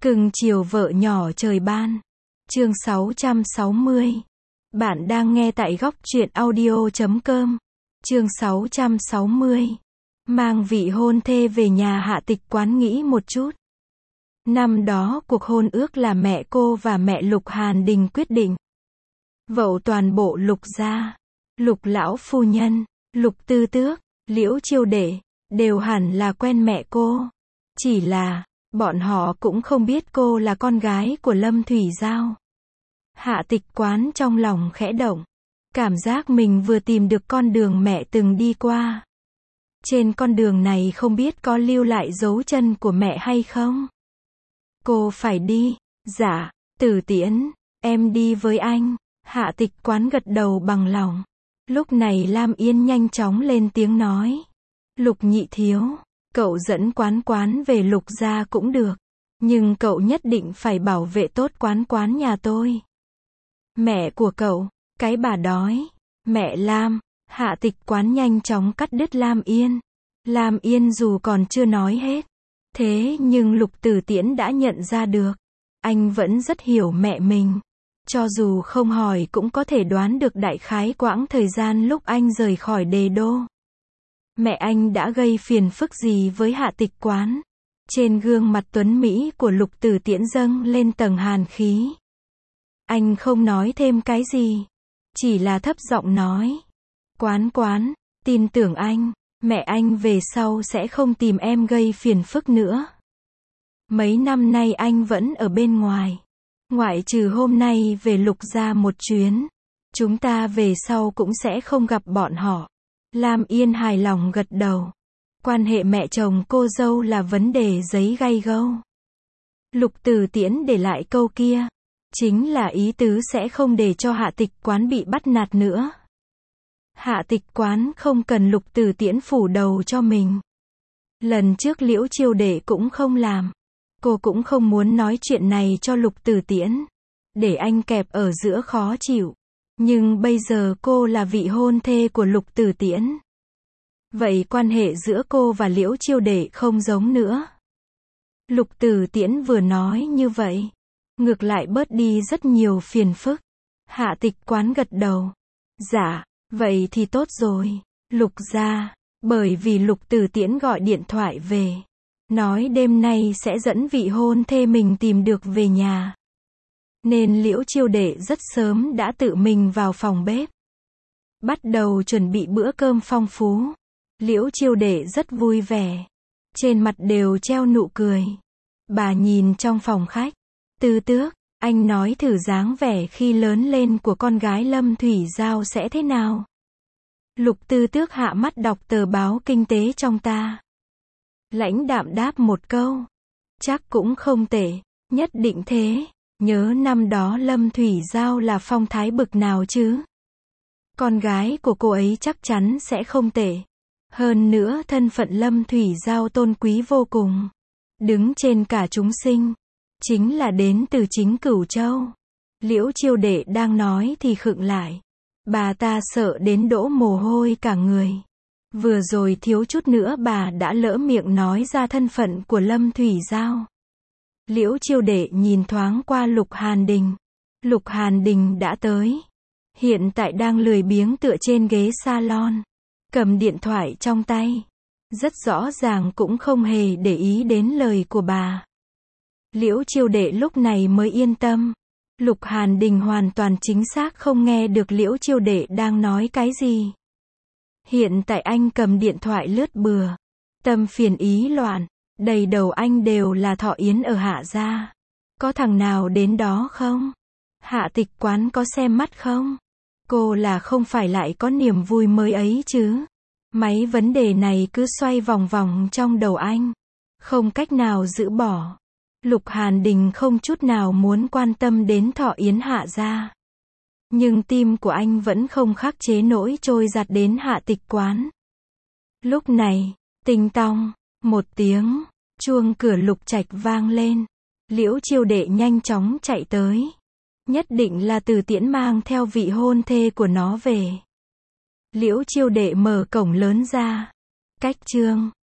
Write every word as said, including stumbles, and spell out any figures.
Cưng chiều vợ nhỏ trời ban. Chương sáu trăm sáu mươi. Bạn đang nghe tại góc truyện audio chấm com. Chương sáu trăm sáu mươi. Mang vị hôn thê về nhà. Hạ Tịch Quán nghĩ một chút. Năm đó cuộc hôn ước là mẹ cô và mẹ Lục Hàn Đình quyết định. Vậu toàn bộ Lục gia, Lục lão phu nhân, Lục tư tước, Liễu chiêu đệ, đều hẳn là quen mẹ cô. Chỉ là, bọn họ cũng không biết cô là con gái của Lâm Thủy Giao. Hạ Tịch Quán trong lòng khẽ động. Cảm giác mình vừa tìm được con đường mẹ từng đi qua. Trên con đường này không biết có lưu lại dấu chân của mẹ hay không? Cô phải đi. Dạ, Tử Tiễn, em đi với anh. Hạ Tịch Quán gật đầu bằng lòng. Lúc này Lam Yên nhanh chóng lên tiếng nói. Lục nhị thiếu, cậu dẫn Quán Quán về Lục gia cũng được. Nhưng cậu nhất định phải bảo vệ tốt Quán Quán nhà tôi. Mẹ của cậu, cái bà đói. Mẹ Lam. Hạ Tịch Quán nhanh chóng cắt đứt Lam Yên. Lam Yên dù còn chưa nói hết. Thế nhưng Lục Tử Tiễn đã nhận ra được. Anh vẫn rất hiểu mẹ mình. Cho dù không hỏi cũng có thể đoán được đại khái quãng thời gian lúc anh rời khỏi Đế Đô. Mẹ anh đã gây phiền phức gì với Hạ Tịch Quán? Trên gương mặt tuấn mỹ của Lục Tử Tiễn dâng lên tầng hàn khí. Anh không nói thêm cái gì. Chỉ là thấp giọng nói. Quán Quán, tin tưởng anh, mẹ anh về sau sẽ không tìm em gây phiền phức nữa. Mấy năm nay anh vẫn ở bên ngoài. Ngoại trừ hôm nay về Lục gia một chuyến. Chúng ta về sau cũng sẽ không gặp bọn họ. Lam Yên hài lòng gật đầu. Quan hệ mẹ chồng cô dâu là vấn đề giấy gay gâu. Lục Tử Tiễn để lại câu kia. Chính là ý tứ sẽ không để cho Hạ Tịch Quán bị bắt nạt nữa. Hạ Tịch Quán không cần Lục Tử Tiễn phủ đầu cho mình. Lần trước Liễu chiêu đệ cũng không làm. Cô cũng không muốn nói chuyện này cho Lục Tử Tiễn. Để anh kẹp ở giữa khó chịu. Nhưng bây giờ cô là vị hôn thê của Lục Tử Tiễn. Vậy quan hệ giữa cô và Liễu chiêu đệ không giống nữa. Lục Tử Tiễn vừa nói như vậy. Ngược lại bớt đi rất nhiều phiền phức. Hạ Tịch Quán gật đầu. Dạ, vậy thì tốt rồi. Lục gia, bởi vì Lục Tử Tiễn gọi điện thoại về. Nói đêm nay sẽ dẫn vị hôn thê mình tìm được về nhà. Nên Liễu chiêu đệ rất sớm đã tự mình vào phòng bếp. Bắt đầu chuẩn bị bữa cơm phong phú. Liễu chiêu đệ rất vui vẻ. Trên mặt đều treo nụ cười. Bà nhìn trong phòng khách. Tư tước, anh nói thử dáng vẻ khi lớn lên của con gái Lâm Thủy Giao sẽ thế nào? Lục tư tước hạ mắt đọc tờ báo kinh tế trong ta. Lãnh đạm đáp một câu. Chắc cũng không tệ, nhất định thế. Nhớ năm đó Lâm Thủy Giao là phong thái bực nào chứ? Con gái của cô ấy chắc chắn sẽ không tệ. Hơn nữa thân phận Lâm Thủy Giao tôn quý vô cùng. Đứng trên cả chúng sinh. Chính là đến từ chính Cửu Châu. Liễu chiêu đệ đang nói thì khựng lại. Bà ta sợ đến đổ mồ hôi cả người. Vừa rồi thiếu chút nữa bà đã lỡ miệng nói ra thân phận của Lâm Thủy Giao. Liễu chiêu đệ nhìn thoáng qua Lục Hàn Đình. Lục Hàn Đình đã tới. Hiện tại đang lười biếng tựa trên ghế salon. Cầm điện thoại trong tay. Rất rõ ràng cũng không hề để ý đến lời của bà. Liễu chiêu đệ lúc này mới yên tâm. Lục Hàn Đình hoàn toàn chính xác không nghe được Liễu chiêu đệ đang nói cái gì. Hiện tại anh cầm điện thoại lướt bừa. Tâm phiền ý loạn. Đầy đầu anh đều là thọ yến ở Hạ gia. Có thằng nào đến đó không? Hạ Tịch Quán có xem mắt không? Cô là không phải lại có niềm vui mới ấy chứ? Mấy vấn đề này cứ xoay vòng vòng trong đầu anh. Không cách nào giữ bỏ. Lục Hàn Đình không chút nào muốn quan tâm đến thọ yến Hạ gia. Nhưng tim của anh vẫn không khắc chế nỗi trôi giạt đến Hạ Tịch Quán. Lúc này, tinh tong, một tiếng, chuông cửa Lục Trạch vang lên. Liễu chiêu đệ nhanh chóng chạy tới. Nhất định là Tử Tiễn mang theo vị hôn thê của nó về. Liễu chiêu đệ mở cổng lớn ra. Cách chương